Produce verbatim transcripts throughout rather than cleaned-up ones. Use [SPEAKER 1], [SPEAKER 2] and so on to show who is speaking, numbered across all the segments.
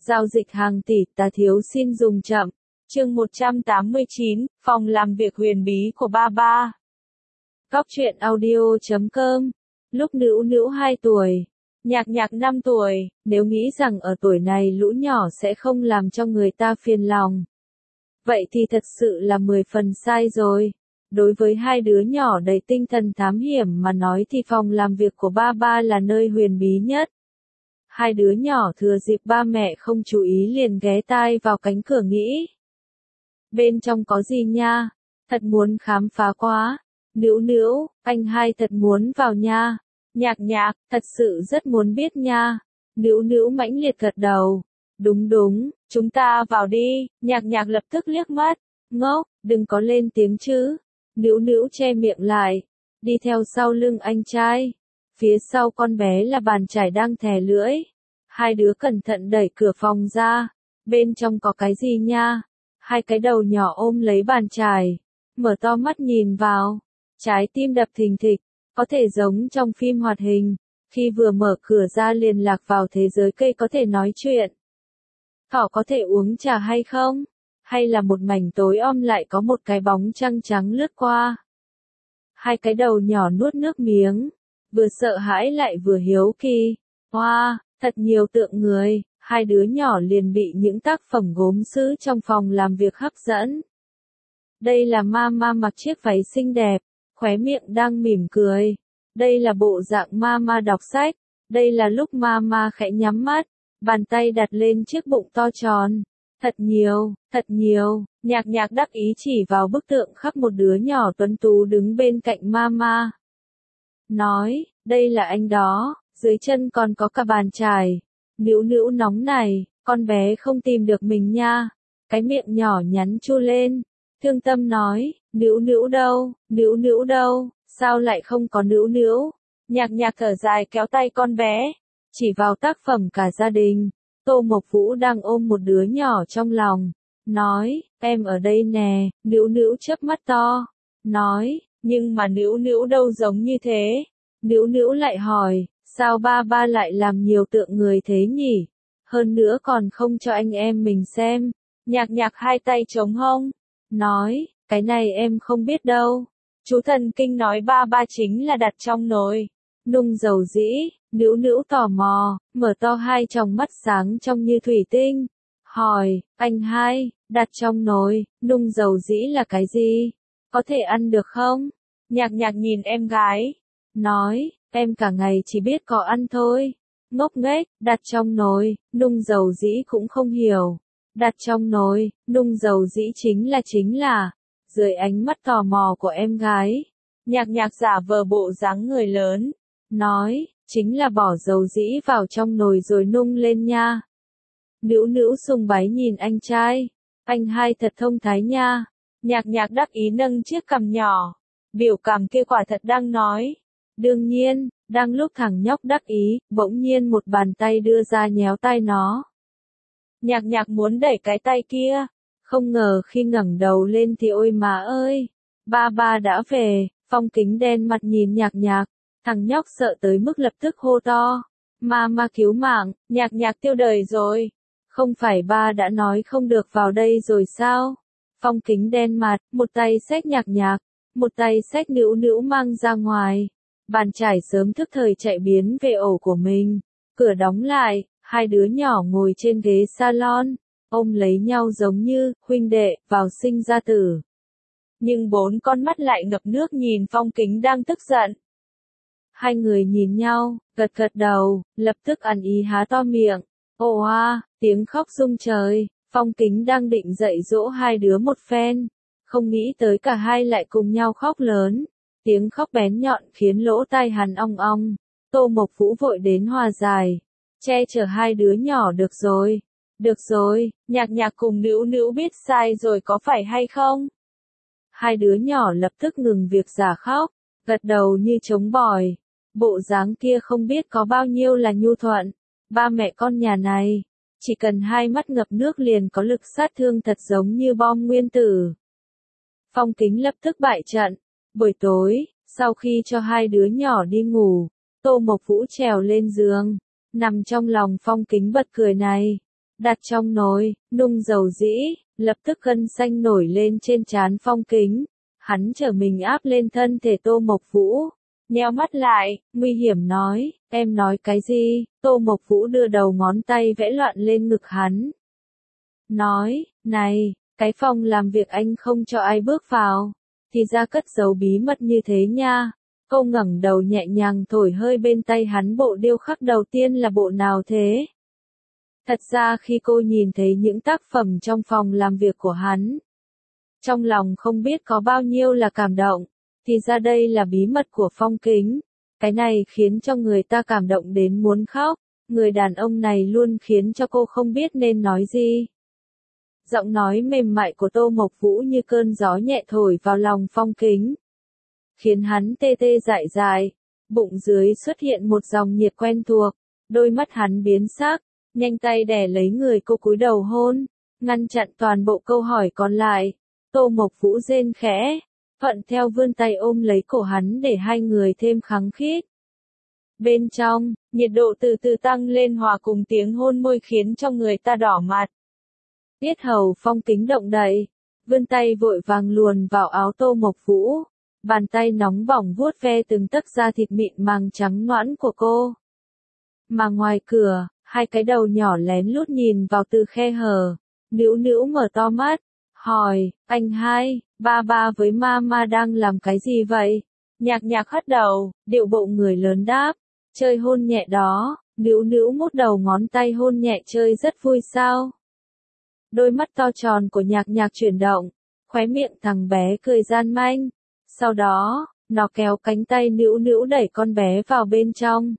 [SPEAKER 1] Giao dịch hàng tỷ, ta thiếu xin dùng chậm. Chương một trăm tám mươi chín, phòng làm việc huyền bí của ba ba. Góc truyện audio chấm com. Lúc Nữu Nữu hai tuổi, Nhạc Nhạc năm tuổi, nếu nghĩ rằng ở tuổi này lũ nhỏ sẽ không làm cho người ta phiền lòng, vậy thì thật sự là mười phần sai rồi. Đối với hai đứa nhỏ đầy tinh thần thám hiểm mà nói thì phòng làm việc của ba ba là nơi huyền bí nhất. Hai đứa nhỏ thừa dịp ba mẹ không chú ý liền ghé tai vào cánh cửa nghĩ. Bên trong có gì nha? Thật muốn khám phá quá. Nữu Nữu, anh hai thật muốn vào nha. Nhạc Nhạc, thật sự rất muốn biết nha. Nữu Nữu mãnh liệt gật đầu. Đúng đúng, chúng ta vào đi. Nhạc Nhạc lập tức liếc mắt. Ngốc, đừng có lên tiếng chứ. Nữu Nữu che miệng lại, đi theo sau lưng anh trai. Phía sau con bé là bàn chải đang thè lưỡi. Hai đứa cẩn thận đẩy cửa phòng ra. Bên trong có cái gì nha? Hai cái đầu nhỏ ôm lấy bàn chải, mở to mắt nhìn vào. Trái tim đập thình thịch, có thể giống trong phim hoạt hình. Khi vừa mở cửa ra liền lạc vào thế giới cây có thể nói chuyện. Thỏ có thể uống trà hay không? Hay là một mảnh tối om lại có một cái bóng trăng trắng lướt qua? Hai cái đầu nhỏ nuốt nước miếng, vừa sợ hãi lại vừa hiếu kỳ. Hoa, wow, thật nhiều tượng người, hai đứa nhỏ liền bị những tác phẩm gốm sứ trong phòng làm việc hấp dẫn. Đây là Mama mặc chiếc váy xinh đẹp, khóe miệng đang mỉm cười. Đây là bộ dạng Mama đọc sách. Đây là lúc Mama khẽ nhắm mắt, bàn tay đặt lên chiếc bụng to tròn. Thật nhiều, thật nhiều, Nhạc Nhạc đắc ý chỉ vào bức tượng khắc một đứa nhỏ tuấn tú đứng bên cạnh Mama. Nói, đây là anh đó, dưới chân còn có cả bàn chải. Nữu Nữu nóng này, con bé không tìm được mình nha. Cái miệng nhỏ nhắn chu lên, thương tâm nói, Nữu Nữu đâu, Nữu Nữu đâu, sao lại không có Nữu Nữu? Nhạc Nhạc thở dài kéo tay con bé, chỉ vào tác phẩm cả gia đình. Tô Mộc Vũ đang ôm một đứa nhỏ trong lòng, nói, em ở đây nè. Nữu Nữu chớp mắt to, nói, nhưng mà Nữu Nữu đâu giống như thế. Nữu Nữu lại hỏi, sao ba ba lại làm nhiều tượng người thế nhỉ? Hơn nữa còn không cho anh em mình xem. Nhạc Nhạc hai tay chống hông, nói, cái này em không biết đâu. Chú thần kinh nói ba ba chính là đặt trong nồi nung dầu dĩ. Nữu Nữu tò mò, mở to hai tròng mắt sáng trong như thủy tinh, hỏi, anh hai, đặt trong nồi nung dầu dĩ là cái gì? Có thể ăn được không? Nhạc Nhạc nhìn em gái, nói, em cả ngày chỉ biết có ăn thôi. Ngốc nghếch, đặt trong nồi nung dầu dĩ cũng không hiểu. Đặt trong nồi nung dầu dĩ chính là chính là. Dưới ánh mắt tò mò của em gái, Nhạc Nhạc giả vờ bộ dáng người lớn, nói, chính là bỏ dầu dĩ vào trong nồi rồi nung lên nha. Nữu Nữu sùng bái nhìn anh trai, anh hai thật thông thái nha. Nhạc Nhạc đắc ý nâng chiếc cằm nhỏ, biểu cảm kia quả thật đang nói. Đương nhiên, đang lúc thằng nhóc đắc ý, bỗng nhiên một bàn tay đưa ra nhéo tay nó. Nhạc Nhạc muốn đẩy cái tay kia, không ngờ khi ngẩng đầu lên thì ôi má ơi, ba ba đã về. Phong Kính đen mặt nhìn Nhạc Nhạc, thằng nhóc sợ tới mức lập tức hô to, Mama cứu mạng, Nhạc Nhạc tiêu đời rồi. Không phải ba đã nói không được vào đây rồi sao? Phong Kính đen mặt, một tay xách Nhạc Nhạc, một tay xách Nữu Nữu mang ra ngoài. Bàn chải sớm thức thời chạy biến về ổ của mình. Cửa đóng lại, hai đứa nhỏ ngồi trên ghế salon, ôm lấy nhau giống như huynh đệ vào sinh ra tử. Nhưng bốn con mắt lại ngập nước nhìn Phong Kính đang tức giận. Hai người nhìn nhau, gật gật đầu, lập tức ằn ý há to miệng. Ồ a, tiếng khóc rung trời. Phong Kính đang định dạy dỗ hai đứa một phen, không nghĩ tới cả hai lại cùng nhau khóc lớn. Tiếng khóc bén nhọn khiến lỗ tai hắn ong ong. Tô Mộc Vũ vội đến hòa giải, che chở hai đứa nhỏ. Được rồi, được rồi, Nhạc Nhạc cùng Nữu Nữu biết sai rồi có phải hay không? Hai đứa nhỏ lập tức ngừng việc giả khóc, gật đầu như trống bỏi. Bộ dáng kia không biết có bao nhiêu là nhu thuận. Ba mẹ con nhà này, chỉ cần hai mắt ngập nước liền có lực sát thương thật giống như bom nguyên tử. Phong Kính lập tức bại trận. Buổi tối, sau khi cho hai đứa nhỏ đi ngủ, Tô Mộc Vũ trèo lên giường, nằm trong lòng Phong Kính bật cười này. đặt trong nồi, nung dầu dĩ, lập tức gân xanh nổi lên trên trán Phong Kính. Hắn trở mình áp lên thân thể Tô Mộc Vũ, nheo mắt lại, nguy hiểm nói, em nói cái gì? Tô Mộc Vũ đưa đầu ngón tay vẽ loạn lên ngực hắn. Nói, này, cái phòng làm việc anh không cho ai bước vào, thì ra cất giấu bí mật như thế nha. Cô ngẩng đầu nhẹ nhàng thổi hơi bên tay hắn, bộ điêu khắc đầu tiên là bộ nào thế? Thật ra khi cô nhìn thấy những tác phẩm trong phòng làm việc của hắn, trong lòng không biết có bao nhiêu là cảm động, thì ra đây là bí mật của Phong Kính. Cái này khiến cho người ta cảm động đến muốn khóc, người đàn ông này luôn khiến cho cô không biết nên nói gì. Giọng nói mềm mại của Tô Mộc Vũ như cơn gió nhẹ thổi vào lòng Phong Kính, khiến hắn tê tê dại dại, bụng dưới xuất hiện một dòng nhiệt quen thuộc, đôi mắt hắn biến sắc, nhanh tay đè lấy người cô cúi đầu hôn, ngăn chặn toàn bộ câu hỏi còn lại. Tô Mộc Vũ rên khẽ, thuận theo vươn tay ôm lấy cổ hắn để hai người thêm khăng khít. Bên trong, nhiệt độ từ từ tăng lên hòa cùng tiếng hôn môi khiến cho người ta đỏ mặt. Yết hầu Phong Kính động đậy, vươn tay vội vàng luồn vào áo Tô Mộc Vũ, bàn tay nóng bỏng vuốt ve từng tấc da thịt mịn màng trắng nõn của cô. Mà ngoài cửa, hai cái đầu nhỏ lén lút nhìn vào từ khe hở, Nữu Nữu mở to mắt, hỏi, anh hai, ba ba với mama đang làm cái gì vậy? Nhạc Nhạc hất đầu, điệu bộ người lớn đáp, chơi hôn nhẹ đó. Nữu Nữu mút đầu ngón tay hôn nhẹ, chơi rất vui sao? Đôi mắt to tròn của Nhạc Nhạc chuyển động, khóe miệng thằng bé cười gian manh. Sau đó, nó kéo cánh tay Nữu Nữu đẩy con bé vào bên trong.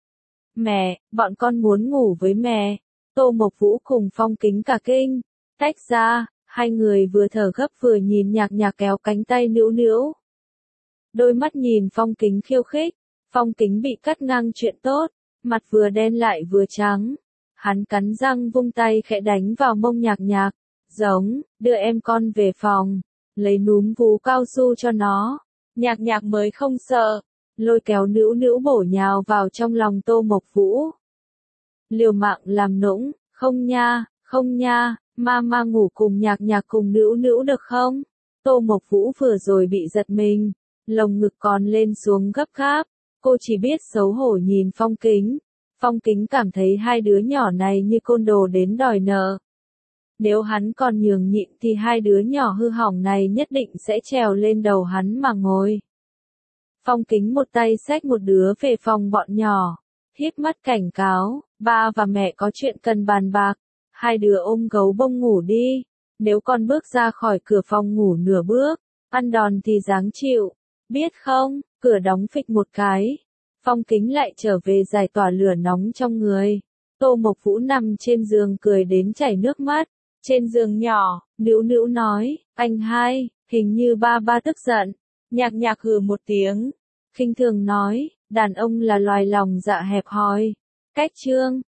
[SPEAKER 1] Mẹ, bọn con muốn ngủ với mẹ. Tô Mộc Vũ cùng Phong Kính cả kinh, tách ra, hai người vừa thở gấp vừa nhìn Nhạc Nhạc kéo cánh tay Nữu Nữu. Đôi mắt nhìn Phong Kính khiêu khích, Phong Kính bị cắt ngang chuyện tốt, mặt vừa đen lại vừa trắng. Hắn cắn răng vung tay khẽ đánh vào mông Nhạc Nhạc, giống, đưa em con về phòng, lấy núm vú cao su cho nó. Nhạc Nhạc mới không sợ, lôi kéo Nữu Nữu bổ nhào vào trong lòng Tô Mộc Vũ. Liều mạng làm nũng, không nha, không nha, mama ngủ cùng Nhạc Nhạc cùng Nữu Nữu được không? Tô Mộc Vũ vừa rồi bị giật mình, lồng ngực còn lên xuống gấp gáp, cô chỉ biết xấu hổ nhìn Phong Kính. Phong Kính cảm thấy hai đứa nhỏ này như côn đồ đến đòi nợ. Nếu hắn còn nhường nhịn thì hai đứa nhỏ hư hỏng này nhất định sẽ trèo lên đầu hắn mà ngồi. Phong Kính một tay xách một đứa về phòng bọn nhỏ, híp mắt cảnh cáo, ba và mẹ có chuyện cần bàn bạc, hai đứa ôm gấu bông ngủ đi, nếu con bước ra khỏi cửa phòng ngủ nửa bước, ăn đòn thì dáng chịu, biết không? Cửa đóng phịch một cái, Phong Kính lại trở về giải tỏa lửa nóng trong người. Tô Mộc Vũ nằm trên giường cười đến chảy nước mắt. Trên giường nhỏ, Nữu Nữu nói, anh hai, hình như ba ba tức giận. Nhạc Nhạc hừ một tiếng, khinh thường nói, đàn ông là loài lòng dạ hẹp hòi. Cách chương